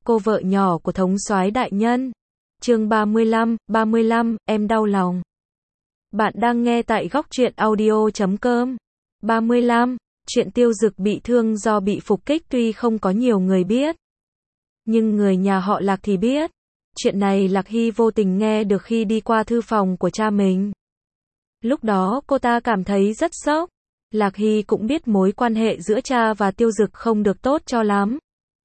cô vợ nhỏ của thống soái đại nhân. Chương 35, em đau lòng. Bạn đang nghe tại góc truyện audio.com. 35. Chuyện Tiêu Dực bị thương do bị phục kích tuy không có nhiều người biết, nhưng người nhà họ Lạc thì biết. Chuyện này Lạc Hy vô tình nghe được khi đi qua thư phòng của cha mình. Lúc đó cô ta cảm thấy rất sốc. Lạc Hy cũng biết mối quan hệ giữa cha và Tiêu Dực không được tốt cho lắm,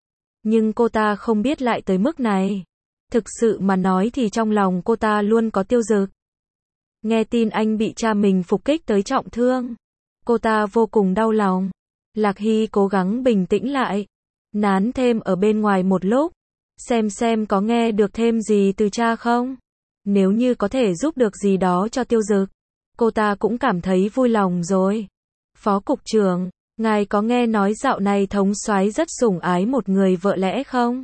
nhưng cô ta không biết lại tới mức này. Thực sự mà nói thì trong lòng cô ta luôn có Tiêu Dực. Nghe tin anh bị cha mình phục kích tới trọng thương, cô ta vô cùng đau lòng. Lạc Hy cố gắng bình tĩnh lại, nán thêm ở bên ngoài một lúc, xem có nghe được thêm gì từ cha không. Nếu như có thể giúp được gì đó cho Tiêu Dực, cô ta cũng cảm thấy vui lòng rồi. Phó cục trưởng, ngài có nghe nói dạo này thống soái rất sủng ái một người vợ lẽ không?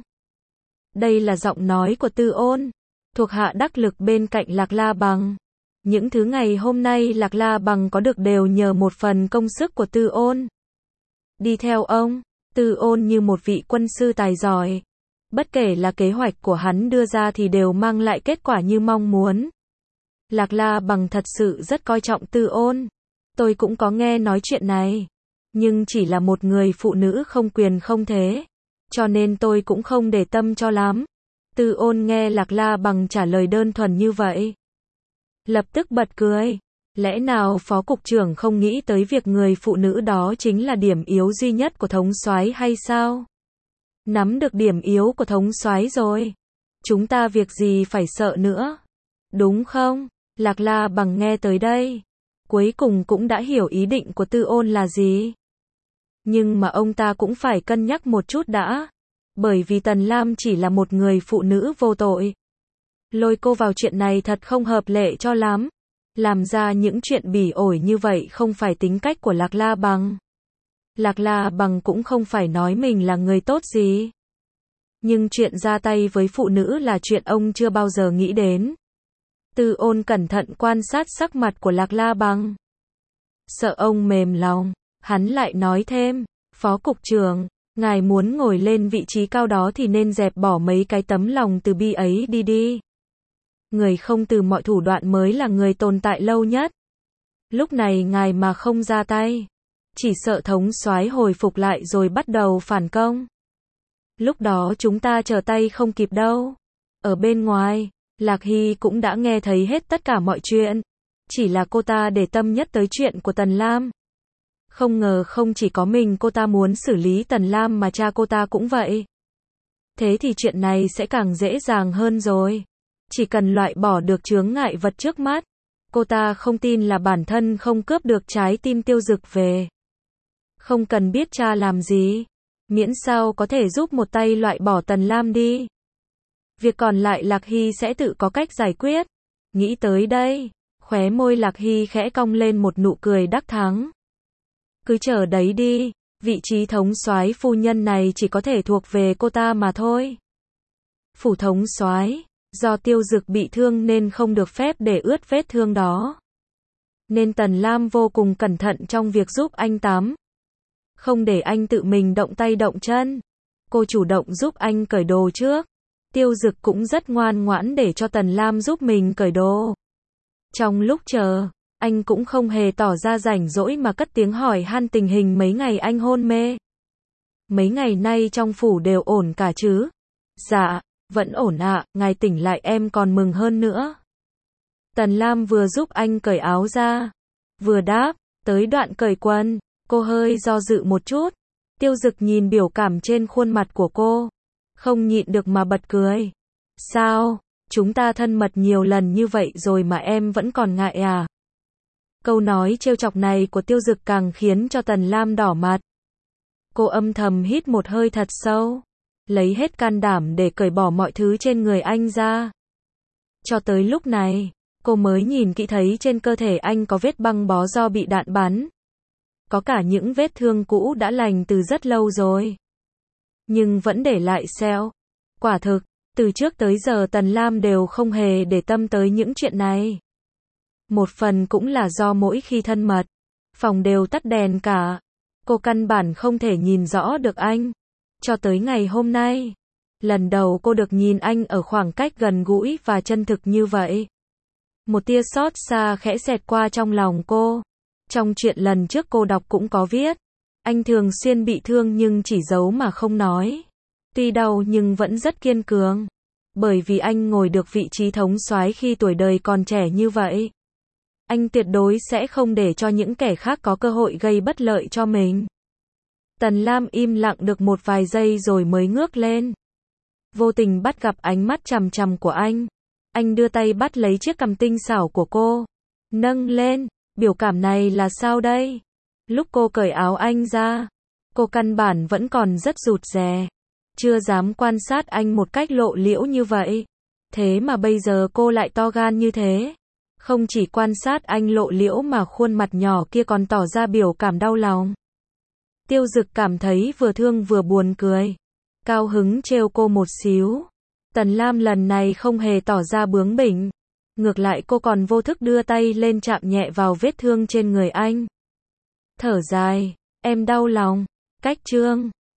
Đây là giọng nói của Tư Ôn, thuộc hạ đắc lực bên cạnh Lạc La Bằng. Những thứ ngày hôm nay Lạc La Bằng có được đều nhờ một phần công sức của Tư Ôn. Đi theo ông, Tư Ôn như một vị quân sư tài giỏi. Bất kể là kế hoạch của hắn đưa ra thì đều mang lại kết quả như mong muốn. Lạc La Bằng thật sự rất coi trọng Tư Ôn. Tôi cũng có nghe nói chuyện này, nhưng chỉ là một người phụ nữ không quyền không thế, cho nên tôi cũng không để tâm cho lắm. Tư Ôn nghe Lạc La Bằng trả lời đơn thuần như vậy, lập tức bật cười. Lẽ nào phó cục trưởng không nghĩ tới việc người phụ nữ đó chính là điểm yếu duy nhất của thống soái hay sao? Nắm được điểm yếu của thống soái rồi, chúng ta việc gì phải sợ nữa, đúng không? Lạc La Bằng nghe tới đây, cuối cùng cũng đã hiểu ý định của Tư Ôn là gì. Nhưng mà ông ta cũng phải cân nhắc một chút đã, bởi vì Tần Lam chỉ là một người phụ nữ vô tội. Lôi cô vào chuyện này thật không hợp lệ cho lắm. Làm ra những chuyện bỉ ổi như vậy không phải tính cách của Lạc La Bằng. Lạc La Bằng cũng không phải nói mình là người tốt gì, nhưng chuyện ra tay với phụ nữ là chuyện ông chưa bao giờ nghĩ đến. Tư Ôn cẩn thận quan sát sắc mặt của Lạc La Bằng, sợ ông mềm lòng, hắn lại nói thêm, phó cục trưởng, ngài muốn ngồi lên vị trí cao đó thì nên dẹp bỏ mấy cái tấm lòng từ bi ấy đi. Người không từ mọi thủ đoạn mới là người tồn tại lâu nhất. Lúc này ngài mà không ra tay, chỉ sợ thống soái hồi phục lại rồi bắt đầu phản công. Lúc đó chúng ta trở tay không kịp đâu. Ở bên ngoài, Lạc Hy cũng đã nghe thấy hết tất cả mọi chuyện. Chỉ là cô ta để tâm nhất tới chuyện của Tần Lam. Không ngờ không chỉ có mình cô ta muốn xử lý Tần Lam mà cha cô ta cũng vậy. Thế thì chuyện này sẽ càng dễ dàng hơn rồi. Chỉ cần loại bỏ được chướng ngại vật trước mắt, cô ta không tin là bản thân không cướp được trái tim Tiêu Dực về. Không cần biết cha làm gì, miễn sao có thể giúp một tay loại bỏ Tần Lam đi. Việc còn lại Lạc Hy sẽ tự có cách giải quyết. Nghĩ tới đây, khóe môi Lạc Hy khẽ cong lên một nụ cười đắc thắng. Cứ chờ đấy đi, vị trí thống soái phu nhân này chỉ có thể thuộc về cô ta mà thôi. Phủ thống soái, do Tiêu Dực bị thương nên không được phép để ướt vết thương đó, nên Tần Lam vô cùng cẩn thận trong việc giúp anh tắm, không để anh tự mình động tay động chân. Cô chủ động giúp anh cởi đồ trước. Tiêu Dực cũng rất ngoan ngoãn để cho Tần Lam giúp mình cởi đồ. Trong lúc chờ, anh cũng không hề tỏ ra rảnh rỗi mà cất tiếng hỏi han tình hình mấy ngày anh hôn mê. Mấy ngày nay trong phủ đều ổn cả chứ? Dạ, vẫn ổn ạ, ngài tỉnh lại em còn mừng hơn nữa. Tần Lam vừa giúp anh cởi áo ra, vừa đáp. Tới đoạn cởi quần, cô hơi do dự một chút. Tiêu Dực nhìn biểu cảm trên khuôn mặt của cô, không nhịn được mà bật cười. Sao, chúng ta thân mật nhiều lần như vậy rồi mà em vẫn còn ngại à? Câu nói trêu chọc này của Tiêu Dực càng khiến cho Tần Lam đỏ mặt. Cô âm thầm hít một hơi thật sâu, lấy hết can đảm để cởi bỏ mọi thứ trên người anh ra. Cho tới lúc này, cô mới nhìn kỹ thấy trên cơ thể anh có vết băng bó do bị đạn bắn. Có cả những vết thương cũ đã lành từ rất lâu rồi, nhưng vẫn để lại sẹo. Quả thực, từ trước tới giờ Tần Lam đều không hề để tâm tới những chuyện này. Một phần cũng là do mỗi khi thân mật, phòng đều tắt đèn cả. Cô căn bản không thể nhìn rõ được anh. Cho tới ngày hôm nay, Lần đầu cô được nhìn anh ở khoảng cách gần gũi và chân thực như vậy. Một tia xót xa khẽ xẹt qua trong lòng cô. Trong chuyện lần trước cô đọc cũng có viết. Anh thường xuyên bị thương nhưng chỉ giấu mà không nói. Tuy đau nhưng vẫn rất kiên cường. Bởi vì anh ngồi được vị trí thống soái khi tuổi đời còn trẻ như vậy. Anh tuyệt đối sẽ không để cho những kẻ khác có cơ hội gây bất lợi cho mình. Tần Lam im lặng được một vài giây rồi mới ngước lên. Vô tình bắt gặp ánh mắt chằm chằm của anh. Anh đưa tay bắt lấy chiếc cằm tinh xảo của cô. Nâng lên, biểu cảm này là sao đây? Lúc cô cởi áo anh ra, cô căn bản vẫn còn rất rụt rè. Chưa dám quan sát anh một cách lộ liễu như vậy. Thế mà bây giờ cô lại to gan như thế. Không chỉ quan sát anh lộ liễu mà khuôn mặt nhỏ kia còn tỏ ra biểu cảm đau lòng. Tiêu Dực cảm thấy vừa thương vừa buồn cười. Cao hứng trêu cô một xíu. Tần Lam lần này không hề tỏ ra bướng bỉnh. Ngược lại cô còn vô thức đưa tay lên chạm nhẹ vào vết thương trên người anh. Thở dài, em đau lòng. Cách chương